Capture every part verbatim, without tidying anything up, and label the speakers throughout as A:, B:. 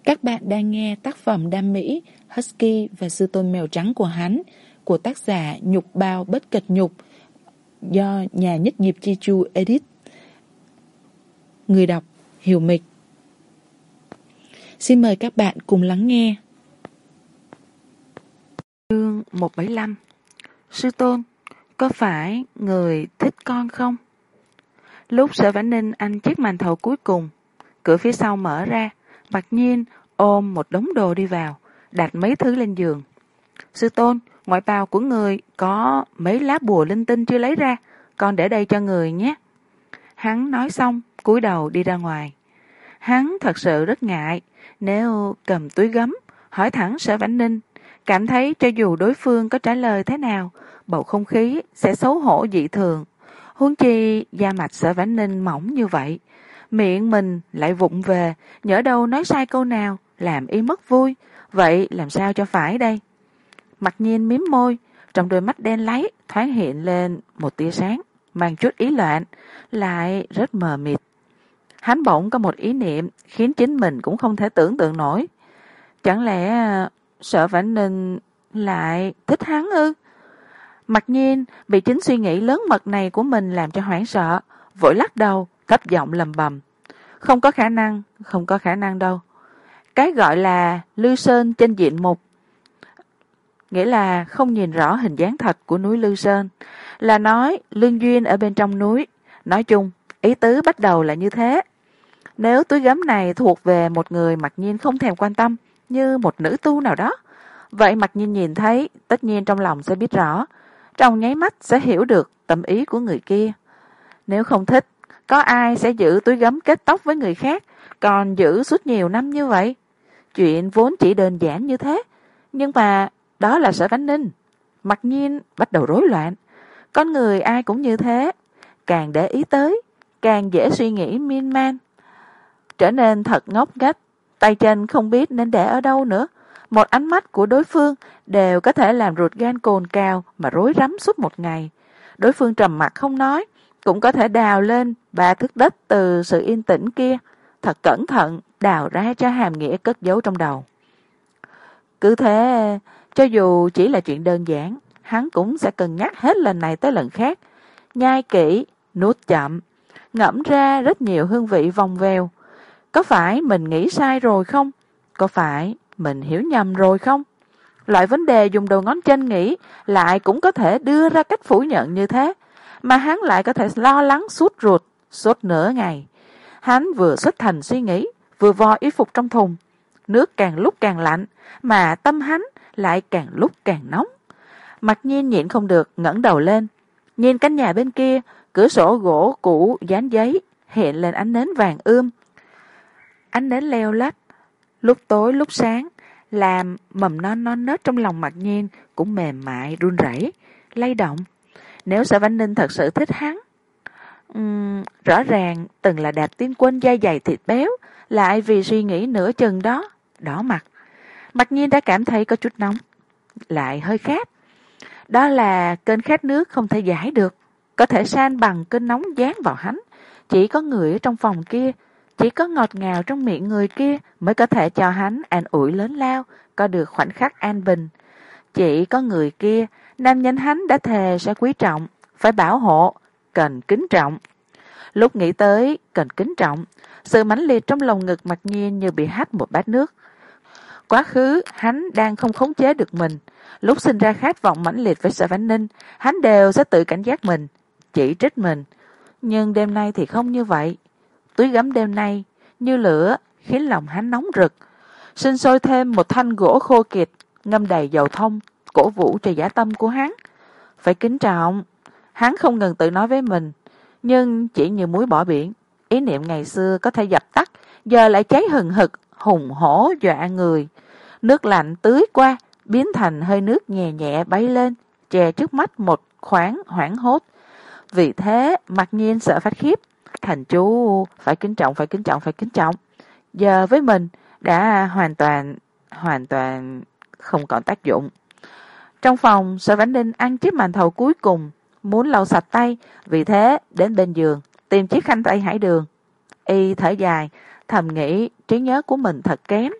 A: Các bạn đang nghe tác phẩm đam mỹ Husky và sư tôn mèo trắng của hắn của tác giả Nhục Bao Bất Kịch Nhục do nhà nhất nghiệp Chi Chu edit. Người đọc Hiểu Mịch. Xin mời các bạn cùng lắng nghe. Chương một bảy lăm. Sư tôn, có phải người thích con không? Lúc Sở Vãn Ninh ăn chiếc màn thầu cuối cùng, cửa phía sau mở ra, Mặc Nhiên ôm một đống đồ đi vào, đặt mấy thứ lên giường. Sư tôn, ngoại bào của người có mấy lá bùa linh tinh chưa lấy ra, con để đây cho người nhé. Hắn nói xong, cúi đầu đi ra ngoài. Hắn thật sự rất ngại, nếu cầm túi gấm, hỏi thẳng Sở Vãn Ninh, cảm thấy cho dù đối phương có trả lời thế nào, bầu không khí sẽ xấu hổ dị thường. Huống chi da mặt Sở Vãn Ninh mỏng như vậy, miệng mình lại vụng về, nhỡ đâu nói sai câu nào, làm y mất vui, vậy làm sao cho phải đây? Mặc Nhiên mím môi, trong đôi mắt đen láy thoáng hiện lên một tia sáng, mang chút ý loạn, lại rất mờ mịt. Hắn bỗng có một ý niệm khiến chính mình cũng không thể tưởng tượng nổi. Chẳng lẽ Sở Vãn Ninh lại thích hắn ư? Mặc Nhiên bị chính suy nghĩ lớn mật này của mình làm cho hoảng sợ, vội lắc đầu, thấp giọng lầm bầm. Không có khả năng, không có khả năng đâu. Cái gọi là Lư Sơn trên diện mục, nghĩa là không nhìn rõ hình dáng thật của núi Lư Sơn, là nói lương duyên ở bên trong núi. Nói chung, ý tứ bắt đầu là như thế. Nếu túi gấm này thuộc về một người Mặc Nhiên không thèm quan tâm, như một nữ tu nào đó, vậy Mặc Nhiên nhìn thấy, tất nhiên trong lòng sẽ biết rõ, trong nháy mắt sẽ hiểu được tâm ý của người kia. Nếu không thích, có ai sẽ giữ túi gấm kết tóc với người khác, còn giữ suốt nhiều năm như vậy? Chuyện vốn chỉ đơn giản như thế, nhưng mà đó là Sở Vãn Ninh. Mặc Nhiên bắt đầu rối loạn. Con người ai cũng như thế, càng để ý tới, càng dễ suy nghĩ miên man, trở nên thật ngốc nghếch, tay chân không biết nên để ở đâu nữa. Một ánh mắt của đối phương đều có thể làm ruột gan cồn cào mà rối rắm suốt một ngày. Đối phương trầm mặc không nói, cũng có thể đào lên ba thước đất từ sự yên tĩnh kia, thật cẩn thận đào ra cho hàm nghĩa cất giấu trong đầu. Cứ thế, cho dù chỉ là chuyện đơn giản, hắn cũng sẽ cân nhắc hết lần này tới lần khác, nhai kỹ, nuốt chậm, ngẫm ra rất nhiều hương vị vòng vèo. Có phải mình nghĩ sai rồi không? Có phải mình hiểu nhầm rồi không? Loại vấn đề dùng đầu ngón chân nghĩ lại cũng có thể đưa ra cách phủ nhận như thế, mà hắn lại có thể lo lắng suốt ruột, suốt nửa ngày. Hắn vừa xuất thành suy nghĩ, vừa vo y phục trong thùng. Nước càng lúc càng lạnh, mà tâm hắn lại càng lúc càng nóng. Mặc Nhiên nhịn không được, ngẩng đầu lên, nhìn căn nhà bên kia, cửa sổ gỗ cũ dán giấy, hiện lên ánh nến vàng ươm. Ánh nến leo lách, lúc tối lúc sáng, làm mầm non non nớt trong lòng Mặc Nhiên cũng mềm mại, run rẩy, lay động. Nếu Sở Vãn Ninh thật sự thích hắn, uhm, rõ ràng từng là Đạp Tiên Quân da dày thịt béo, lại vì suy nghĩ nửa chừng đó, đỏ mặt. Mặc Nhiên đã cảm thấy có chút nóng, lại hơi khát. Đó là cơn khát nước không thể giải được, có thể san bằng cơn nóng dán vào hắn. Chỉ có người ở trong phòng kia, chỉ có ngọt ngào trong miệng người kia mới có thể cho hắn an ủi lớn lao, có được khoảnh khắc an bình. Chỉ có người kia, nam nhân hắn đã thề sẽ quý trọng, phải bảo hộ, cần kính trọng. Lúc nghĩ tới cần kính trọng, sự mãnh liệt trong lồng ngực Mặc Nhiên như bị hắt một bát nước. Quá khứ hắn đang không khống chế được mình, lúc sinh ra khát vọng mãnh liệt với Sở Vãn Ninh, hắn đều sẽ tự cảnh giác mình, chỉ trích mình. Nhưng đêm nay thì không như vậy. Túi gấm đêm nay như lửa khiến lòng hắn nóng rực, sinh sôi thêm một thanh gỗ khô kiệt ngâm đầy dầu thông, cổ vũ cho dã tâm của hắn. Phải kính trọng, hắn không ngừng tự nói với mình, nhưng chỉ như muối bỏ biển. Ý niệm ngày xưa có thể dập tắt, giờ lại cháy hừng hực, hùng hổ dọa người. Nước lạnh tưới qua, biến thành hơi nước nhẹ nhẹ bay lên, che trước mắt một khoảng hoảng hốt. Vì thế Mặc Nhiên sợ phát khiếp, thành chú phải kính trọng, phải kính trọng, phải kính trọng. Giờ với mình đã hoàn toàn, hoàn toàn không còn tác dụng. Trong phòng, Sở Vãn Ninh ăn chiếc màn thầu cuối cùng, muốn lau sạch tay, vì thế đến bên giường tìm chiếc khăn tay hải đường. Y thở dài, thầm nghĩ trí nhớ của mình thật kém,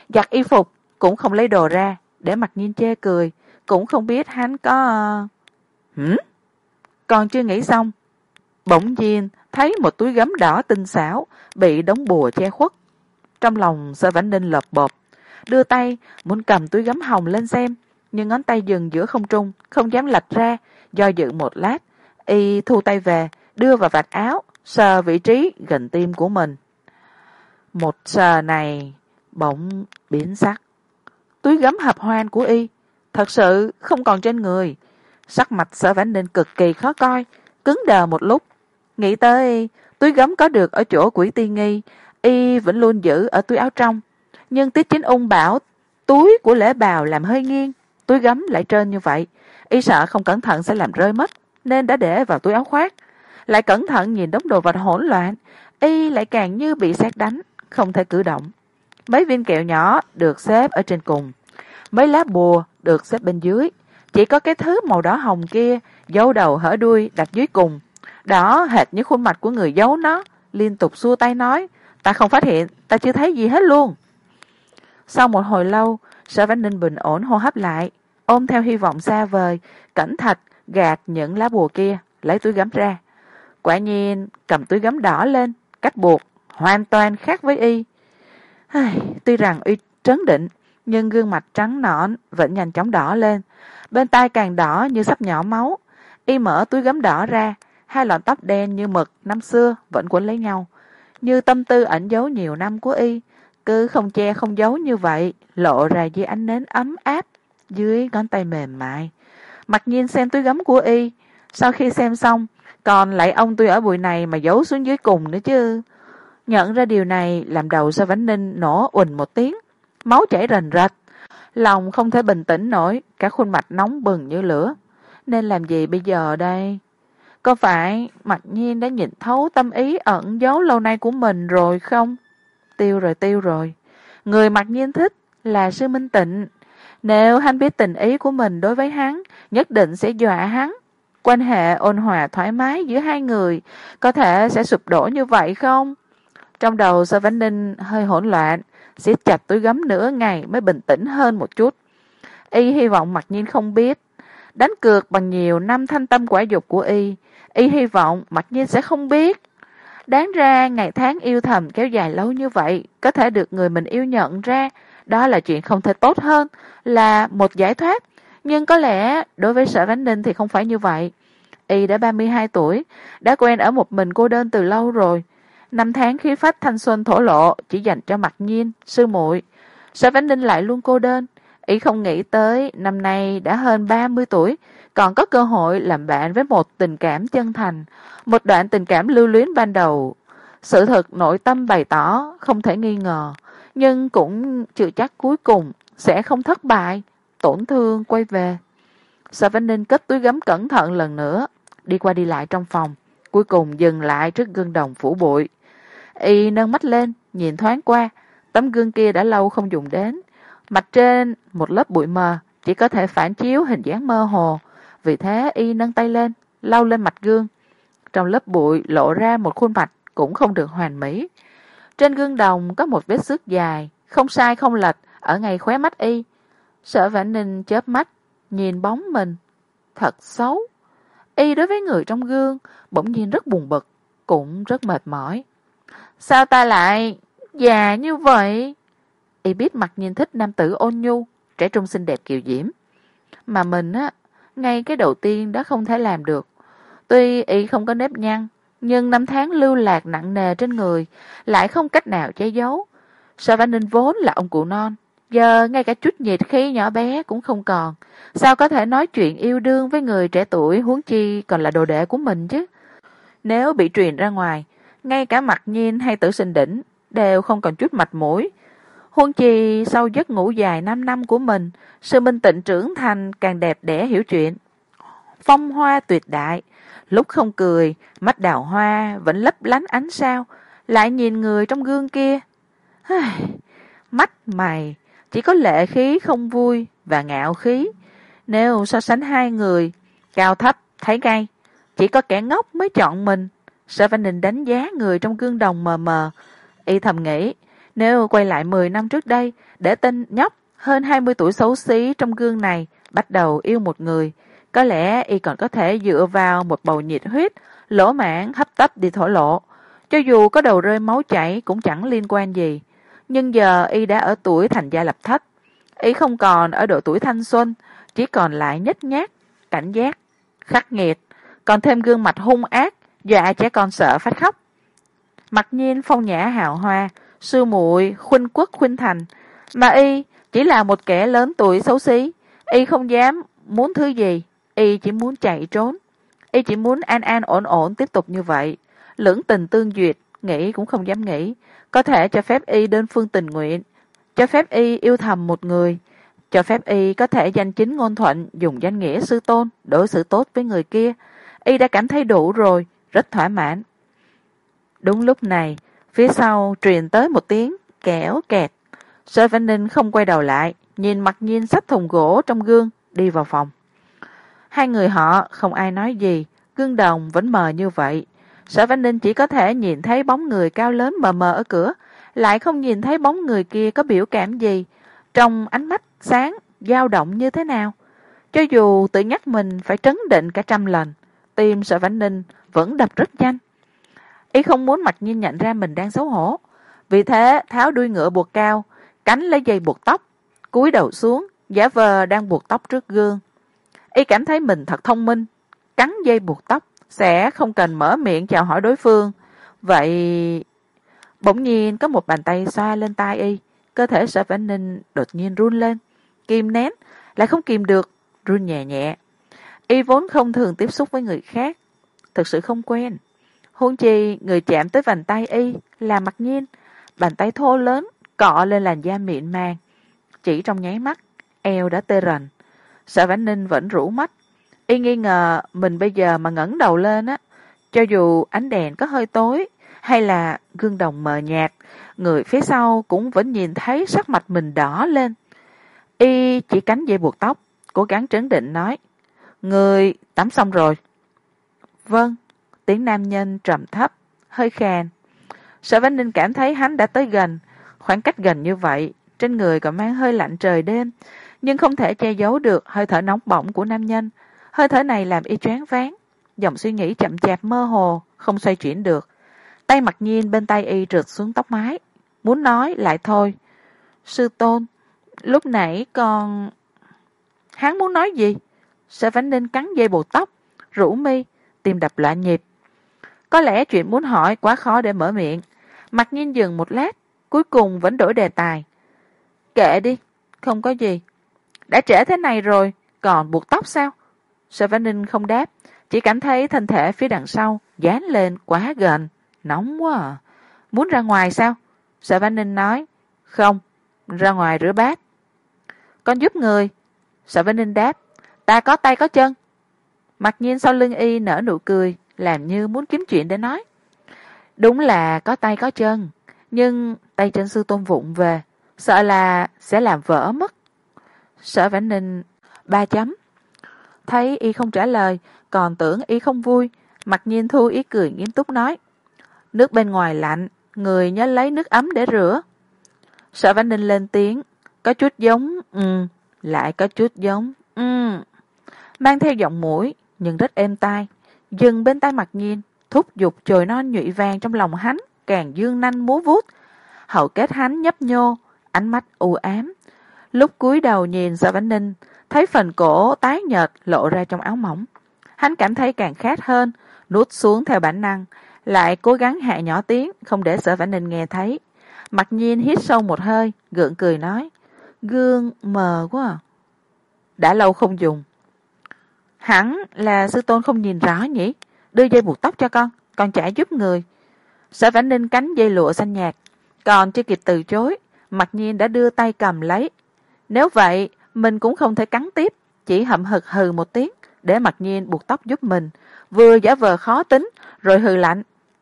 A: giặt y phục cũng không lấy đồ ra, để Mặc Nhiên chê cười, cũng không biết hắn có... Hử? Còn chưa nghĩ xong, bỗng nhiên thấy một túi gấm đỏ tinh xảo bị đống bùa che khuất. Trong lòng Sở Vãn Ninh lợp bộp, đưa tay muốn cầm túi gấm hồng lên xem, nhưng ngón tay dừng giữa không trung, không dám lệch ra, do dự một lát, y thu tay về, đưa vào vạt áo, sờ vị trí gần tim của mình. Một sờ này bỗng biến sắc. Túi gấm hợp hoan của y thật sự không còn trên người. Sắc mặt Sở Vãn Ninh cực kỳ khó coi, cứng đờ một lúc. Nghĩ tới túi gấm có được ở chỗ Quỷ Tiên Nghi, y vẫn luôn giữ ở túi áo trong, nhưng Tiết Chính Ung bảo túi của Lễ Bào làm hơi nghiêng, túi gấm lại trơn như vậy, y sợ không cẩn thận sẽ làm rơi mất, nên đã để vào túi áo khoác. Lại cẩn thận nhìn đống đồ vật hỗn loạn, y lại càng như bị sét đánh, không thể cử động. Mấy viên kẹo nhỏ được xếp ở trên cùng, mấy lá bùa được xếp bên dưới, chỉ có cái thứ màu đỏ hồng kia giấu đầu hở đuôi đặt dưới cùng, đó hệt như khuôn mặt của người giấu nó, liên tục xua tay nói, ta không phát hiện, ta chưa thấy gì hết luôn. Sau một hồi lâu, Sở Vãn Ninh bình ổn hô hấp lại, ôm theo hy vọng xa vời, cẩn thận gạt những lá bùa kia, lấy túi gấm ra. Quả nhiên cầm túi gấm đỏ lên, cách buộc hoàn toàn khác với y. Tuy rằng y trấn định, nhưng gương mặt trắng nõn vẫn nhanh chóng đỏ lên, bên tai càng đỏ như sắp nhỏ máu. Y mở túi gấm đỏ ra, hai lọn tóc đen như mực năm xưa vẫn quấn lấy nhau, như tâm tư ẩn giấu nhiều năm của y, cứ không che không giấu như vậy, lộ ra dưới ánh nến ấm áp dưới ngón tay mềm mại. Mặc Nhiên xem túi gấm của y, sau khi xem xong còn lại ông tôi ở bụi này mà giấu xuống dưới cùng nữa chứ. Nhận ra điều này làm đầu Sở Vãn Ninh nổ uỳnh một tiếng, máu chảy rần rật, lòng không thể bình tĩnh nổi, cả khuôn mặt nóng bừng như lửa. Nên làm gì bây giờ đây? Có phải Mặc Nhiên đã nhìn thấu tâm ý ẩn giấu lâu nay của mình rồi không? Tiêu rồi tiêu rồi. Người Mặc Nhiên thích là Sư Minh Tịnh. Nếu hắn biết tình ý của mình đối với hắn, nhất định sẽ dọa hắn. Quan hệ ôn hòa thoải mái giữa hai người có thể sẽ sụp đổ như vậy không? Trong đầu Sở Vãn Ninh hơi hỗn loạn, siết chặt túi gấm nửa ngày mới bình tĩnh hơn một chút. Y hy vọng Mặc Nhiên không biết. Đánh cược bằng nhiều năm thanh tâm quả dục của y, y hy vọng Mặc Nhiên sẽ không biết. Đáng ra ngày tháng yêu thầm kéo dài lâu như vậy, có thể được người mình yêu nhận ra, đó là chuyện không thể tốt hơn, là một giải thoát. Nhưng có lẽ đối với Sở Vãn Ninh thì không phải như vậy. Y đã ba mươi hai tuổi, đã quen ở một mình cô đơn từ lâu rồi. Năm tháng khí phách thanh xuân thổ lộ chỉ dành cho Mặc Nhiên, sư muội. Sở Vãn Ninh lại luôn cô đơn. Y không nghĩ tới năm nay đã hơn ba mươi tuổi, còn có cơ hội làm bạn với một tình cảm chân thành, một đoạn tình cảm lưu luyến ban đầu. Sự thật nội tâm bày tỏ không thể nghi ngờ, nhưng cũng chưa chắc cuối cùng sẽ không thất bại, tổn thương quay về. Sở Vãn Ninh cất túi gấm cẩn thận lần nữa, đi qua đi lại trong phòng, cuối cùng dừng lại trước gương đồng phủ bụi. Y nâng mắt lên, nhìn thoáng qua, tấm gương kia đã lâu không dùng đến, mặt trên một lớp bụi mờ, chỉ có thể phản chiếu hình dáng mơ hồ, vì thế y nâng tay lên, lau lên mặt gương. Trong lớp bụi lộ ra một khuôn mặt cũng không được hoàn mỹ. Trên gương đồng có một vết xước dài, không sai không lệch, ở ngay khóe mắt y. Sở Vãn Ninh chớp mắt, nhìn bóng mình. Thật xấu. Y đối với người trong gương, bỗng nhiên rất buồn bực, cũng rất mệt mỏi. Sao ta lại già như vậy? Y biết Mặc Nhiên thích nam tử ôn nhu, trẻ trung xinh đẹp kiều diễm. Mà mình á, ngay cái đầu tiên đã không thể làm được. Tuy y không có nếp nhăn, nhưng năm tháng lưu lạc nặng nề trên người, lại không cách nào che giấu. Sở Vãn Ninh vốn là ông cụ non, giờ ngay cả chút nhiệt khí nhỏ bé cũng không còn. Sao có thể nói chuyện yêu đương với người trẻ tuổi, huống chi còn là đồ đệ của mình chứ? Nếu bị truyền ra ngoài, ngay cả Mặc Nhiên hay Tử Sinh Đỉnh đều không còn chút mặt mũi. Huống chi sau giấc ngủ dài năm năm của mình, Sư Minh Tịnh trưởng thành càng đẹp đẽ hiểu chuyện. Phong hoa tuyệt đại, lúc không cười, mắt đào hoa vẫn lấp lánh ánh sao, lại nhìn người trong gương kia. Mắt mày chỉ có lệ khí không vui và ngạo khí. Nếu so sánh hai người, cao thấp thấy ngay, chỉ có kẻ ngốc mới chọn mình. Sở Vãn Ninh đánh giá người trong gương đồng mờ mờ, y thầm nghĩ, Nếu quay lại mười năm trước đây, để tên nhóc hơn hai mươi tuổi xấu xí trong gương này bắt đầu yêu một người, có lẽ y còn có thể dựa vào một bầu nhiệt huyết, lỗ mãng hấp tấp đi thổ lộ. Cho dù có đầu rơi máu chảy cũng chẳng liên quan gì. Nhưng giờ y đã ở tuổi thành gia lập thất. Y không còn ở độ tuổi thanh xuân, chỉ còn lại nhếch nhác, cảnh giác, khắc nghiệt, còn thêm gương mặt hung ác, dọa trẻ con sợ phát khóc. Mặc nhiên phong nhã hào hoa, sư muội khuynh quốc khuynh thành, mà y chỉ là một kẻ lớn tuổi xấu xí. Y không dám muốn thứ gì, y chỉ muốn chạy trốn. Y chỉ muốn an an ổn ổn tiếp tục như vậy. Lưỡng tình tương duyệt, nghĩ cũng không dám nghĩ. Có thể cho phép y đơn phương tình nguyện, cho phép y yêu thầm một người, cho phép y có thể danh chính ngôn thuận dùng danh nghĩa sư tôn đối xử tốt với người kia. Y đã cảm thấy đủ rồi, rất thỏa mãn. Đúng lúc này, phía sau truyền tới một tiếng kẽo kẹt. Sở Vãn Ninh không quay đầu lại, nhìn Mặc Nhiên xách thùng gỗ trong gương đi vào phòng. Hai người họ không ai nói gì, gương đồng vẫn mờ như vậy. Sở Vãn Ninh chỉ có thể nhìn thấy bóng người cao lớn mờ mờ ở cửa, lại không nhìn thấy bóng người kia có biểu cảm gì, trong ánh mắt sáng dao động như thế nào. Cho dù tự nhắc mình phải trấn định cả trăm lần, tim Sở Vãn Ninh vẫn đập rất nhanh. Y không muốn Mặc Nhiên nhận ra mình đang xấu hổ, vì thế tháo đuôi ngựa buộc cao, cánh lấy dây buộc tóc, cúi đầu xuống, giả vờ đang buộc tóc trước gương. Y cảm thấy mình thật thông minh, cắn dây buộc tóc sẽ không cần mở miệng chào hỏi đối phương. Vậy bỗng nhiên có một bàn tay xoa lên tai y, cơ thể Sở Vãn Ninh đột nhiên run lên, kìm nén lại không kìm được, run nhẹ nhẹ. Y vốn không thường tiếp xúc với người khác, thực sự không quen. Huống chi người chạm tới vành tay y là Mặc Nhiên, bàn tay thô lớn cọ lên làn da mịn màng. Chỉ trong nháy mắt, eo đã tê rần. Sở Vãn Ninh vẫn rũ mắt. Y nghi ngờ mình bây giờ mà ngẩng đầu lên á, cho dù ánh đèn có hơi tối hay là gương đồng mờ nhạt, người phía sau cũng vẫn nhìn thấy sắc mặt mình đỏ lên. Y chỉ cánh dây buộc tóc, cố gắng trấn định nói: "Người tắm xong rồi?" "Vâng." Tiếng nam nhân trầm thấp, hơi khàn. Sở Vãn Ninh cảm thấy hắn đã tới gần, khoảng cách gần như vậy, trên người còn mang hơi lạnh trời đêm, nhưng không thể che giấu được hơi thở nóng bỏng của nam nhân. Hơi thở này làm y choáng váng, dòng suy nghĩ chậm chạp mơ hồ, không xoay chuyển được. Tay Mặc Nhiên bên tay y trượt xuống tóc mái, muốn nói lại thôi. "Sư tôn, lúc nãy còn..." Hắn muốn nói gì? Sở Vãn Ninh cắn dây buộc tóc, rũ mi, tim đập loạn nhịp. Có lẽ chuyện muốn hỏi quá khó để mở miệng. Mặc Nhiên dừng một lát, cuối cùng vẫn đổi đề tài. "Kệ đi, không có gì. Đã trễ thế này rồi, còn buộc tóc sao?" Sở Vãn Ninh không đáp, chỉ cảm thấy thân thể phía đằng sau dán lên quá gần, nóng quá à. "Muốn ra ngoài sao?" Sở Vãn Ninh nói. "Không, ra ngoài rửa bát." "Con giúp người." Sở Vãn Ninh đáp. "Ta có tay có chân." Mặc Nhiên sau lưng y nở nụ cười, làm như muốn kiếm chuyện để nói. "Đúng là có tay có chân, nhưng tay chân sư tôn vụng về, sợ là sẽ làm vỡ mất." Sở Vãn Ninh ba chấm. Thấy y không trả lời, còn tưởng y không vui, Mặc Nhiên thu ý cười nghiêm túc nói: "Nước bên ngoài lạnh, người nhớ lấy nước ấm để rửa." Sở Vãn Ninh lên tiếng, có chút giống ừ, lại có chút giống ừ, mang theo giọng mũi nhưng rất êm tai, dừng bên tai Mặc Nhiên, thúc giục chồi non nhụy vàng trong lòng hắn càng dương nanh múa vuốt. Hậu kết hắn nhấp nhô, ánh mắt u ám. Lúc cúi đầu nhìn Sở Vãn Ninh, thấy phần cổ tái nhợt lộ ra trong áo mỏng. Hắn cảm thấy càng khát hơn, nuốt xuống theo bản năng, lại cố gắng hạ nhỏ tiếng, không để Sở Vãn Ninh nghe thấy. Mặc Nhiên hít sâu một hơi, gượng cười nói: "Gương mờ quá à." "Đã lâu không dùng." "Hẳn là sư tôn không nhìn rõ nhỉ? Đưa dây buộc tóc cho con, con chả giúp người." Sở Vãn Ninh cánh dây lụa xanh nhạt, còn chưa kịp từ chối, Mặc Nhiên đã đưa tay cầm lấy. Nếu vậy, mình cũng không thể cắn tiếp, chỉ hậm hực hừ một tiếng, để Mặc Nhiên buộc tóc giúp mình, vừa giả vờ khó tính, rồi hừ lạnh: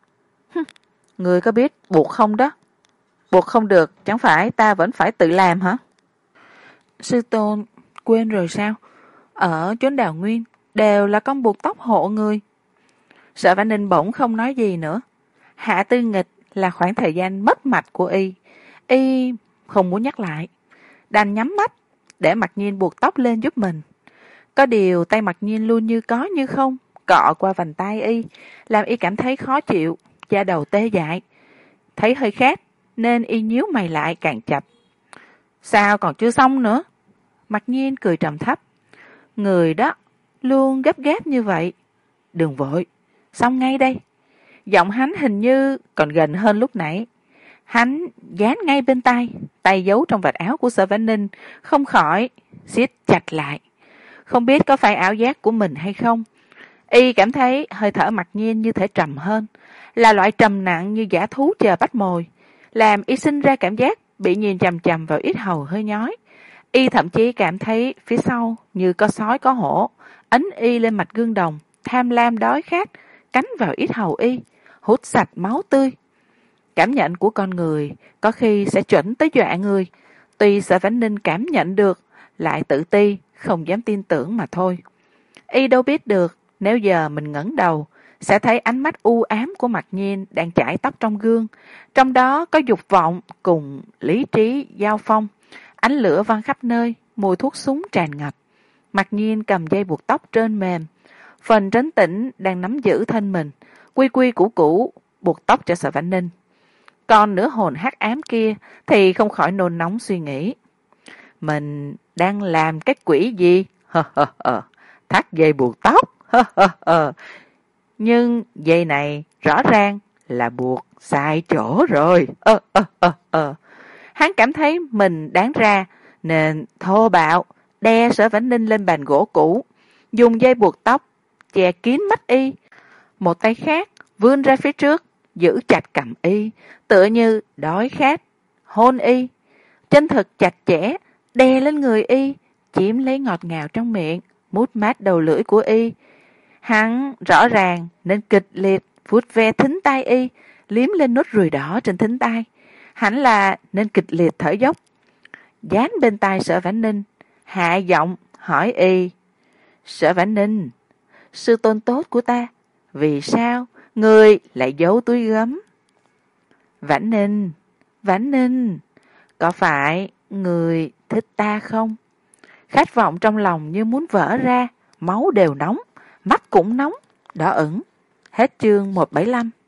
A: "Người có biết buộc không đó? Buộc không được, chẳng phải ta vẫn phải tự làm hả?" "Sư tôn, quên rồi sao? Ở chốn Đào Nguyên, đều là con buộc tóc hộ người." Sở Vãn Ninh bỗng không nói gì nữa. Hạ Tư Nghịch là khoảng thời gian mất mạch của y. Y không muốn nhắc lại, đành nhắm mắt để Mặc Nhiên buộc tóc lên giúp mình. Có điều tay Mặc Nhiên luôn như có như không cọ qua vành tay Y, làm Y cảm thấy khó chịu, da đầu tê dại. Thấy hơi khát nên Y nhíu mày lại càng chặt. Sao còn chưa xong nữa? Mặc Nhiên cười trầm thấp. Người đó luôn gấp gáp như vậy. Đừng vội, xong ngay đây. Giọng hắn hình như còn gần hơn lúc nãy. Hắn dán ngay bên tai, tay giấu trong vạt áo của Sở Vãn Ninh, không khỏi siết chặt lại. Không biết có phải ảo giác của mình hay không, Y cảm thấy hơi thở Mặc Nhiên như thể trầm hơn, là loại trầm nặng như dã thú chờ bắt mồi, làm Y sinh ra cảm giác bị nhìn chằm chằm vào yết hầu hơi nhói. Y thậm chí cảm thấy phía sau như có sói có hổ, ấn Y lên mạch gương đồng, tham lam đói khát, cắn vào yết hầu Y, hút sạch máu tươi. Cảm nhận của con người có khi sẽ chuẩn tới dọa người, tuy Sở Vãn Ninh cảm nhận được, lại tự ti, không dám tin tưởng mà thôi. Y đâu biết được, nếu giờ mình ngẩng đầu, sẽ thấy ánh mắt u ám của Mặc Nhiên đang chải tóc trong gương, trong đó có dục vọng cùng lý trí giao phong, ánh lửa văng khắp nơi, mùi thuốc súng tràn ngập. Mặc Nhiên cầm dây buộc tóc trên mềm, phần trấn tĩnh đang nắm giữ thân mình, quy quy củ củ buộc tóc cho Sở Vãn Ninh. Còn nửa hồn hắc ám kia thì không khỏi nôn nóng suy nghĩ. Mình đang làm cái quỷ gì? Hơ hơ hơ, thắt dây buộc tóc. Hơ hơ hơ. Nhưng dây này rõ ràng là buộc sai chỗ rồi. Ơ ơ ơ ơ. Hắn cảm thấy mình đáng ra nên thô bạo đè Sở Vãn Ninh lên bàn gỗ cũ, dùng dây buộc tóc che kín mắt Y, một tay khác vươn ra phía trước giữ chặt cầm Y, tựa như đói khát hôn Y, chân thực chặt chẽ đè lên người Y, chiếm lấy ngọt ngào trong miệng, mút mát đầu lưỡi của Y. Hắn rõ ràng nên kịch liệt vuốt ve thính tai Y, liếm lên nốt ruồi đỏ trên thính tai. Hẳn là nên kịch liệt thở dốc, dán bên tai Sở Vãn Ninh, hạ giọng hỏi Y. Sở Vãn Ninh, sư tôn tốt của ta, vì sao người lại giấu túi gấm? Vãn Ninh, Vãn Ninh, có phải người thích ta không? Khát vọng trong lòng như muốn vỡ ra, máu đều nóng, mắt cũng nóng, đỏ ửng. Hết chương một trăm bảy mươi lăm.